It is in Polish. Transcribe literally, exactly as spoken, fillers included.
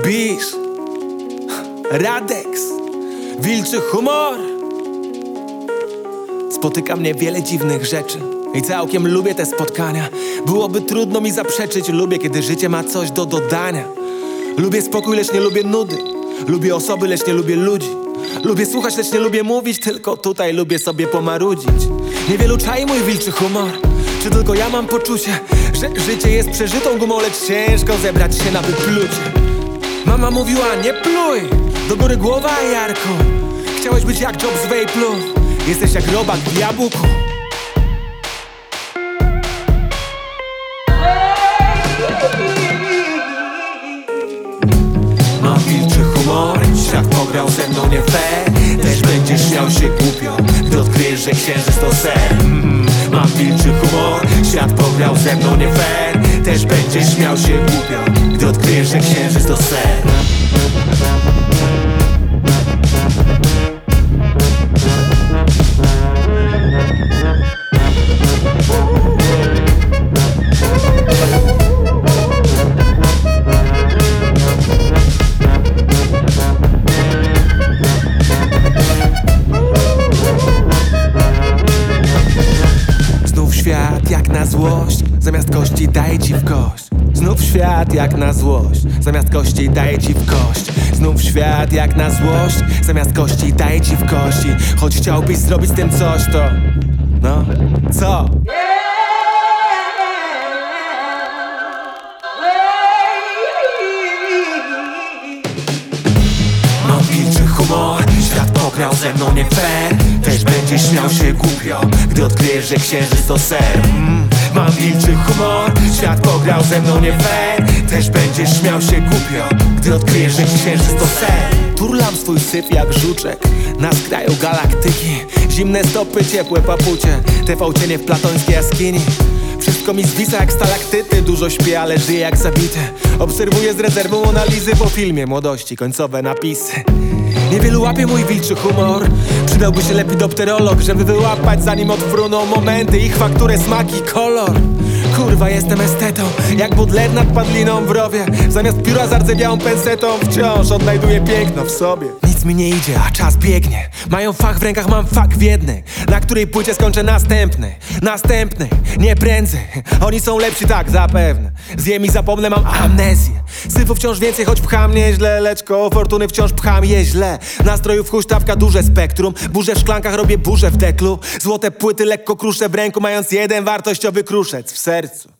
Bisz, Radex, wilczy humor. Spotyka mnie wiele dziwnych rzeczy i całkiem lubię te spotkania. Byłoby trudno mi zaprzeczyć, lubię kiedy życie ma coś do dodania. Lubię spokój, lecz nie lubię nudy. Lubię osoby, lecz nie lubię ludzi. Lubię słuchać, lecz nie lubię mówić. Tylko tutaj lubię sobie pomarudzić. Niewielu czai mój wilczy humor. Czy tylko ja mam poczucie, że życie jest przeżytą gumą, lecz ciężko zebrać się na wyplucie. Mama mówiła, nie pluj, do góry głowa, Jarku. Chciałeś być jak Jobs w Apple'u, jesteś jak robak w jabłku. Mam wilczy humor, świat pograł ze mną nie fair. Też będziesz śmiał się głupio, gdy odkryjesz, że księżyc to ser. mm, Mam wilczy humor, świat pograł ze mną nie fair. Też będziesz śmiał się głupio, gdy odkryjesz, że księżyc to ser. Świat jak na złość, zamiast kości daje ci w kość. Znów świat jak na złość, zamiast kości daje ci w kość. Znów świat jak na złość, zamiast kości daje ci w kości. Choć chciałbyś zrobić z tym coś, to... no, co? Mam wilczy humor, świat pograł ze mną nie fair. Też będziesz śmiał się głupio, gdy odkryjesz, że księżyc to ser. mm, Mam wilczy humor, świat pograł ze mną nie fair. Też będziesz śmiał się głupio, gdy odkryjesz, że księżyc to ser. Turlam swój syf jak żuczek na skraju galaktyki. Zimne stopy, ciepłe papucie, T V cienie w platońskiej jaskini. Wszystko mi zwisa jak stalaktyty. Dużo śpię, ale żyję jak zabity. Obserwuję z rezerwą analizy po filmie młodości, końcowe napisy. Niewielu łapie mój wilczy humor. Przydałby się lepidopterolog, żeby wyłapać, zanim odfruną momenty, ich fakturę, smak i kolor. Kurwa, jestem estetą, jak Budler nad padliną w rowie. Zamiast pióra z ardzewiałą pensetą wciąż odnajduję piękno w sobie. Nic mi nie idzie, a czas biegnie. Mają fach w rękach, mam fak w jednej, na której płycie skończę następnej. Następnej, nie prędzej. Oni są lepsi, tak, zapewne. Zjem i zapomnę, mam amnezję. Syfu wciąż więcej, choć pcham nieźle, lecz koło fortuny wciąż pcham je źle. Nastrojów huśtawka, duże spektrum. Burzę w szklankach, robię burzę w deklu. Złote płyty lekko kruszę w ręku, mając jeden wartościowy kruszec w sercu.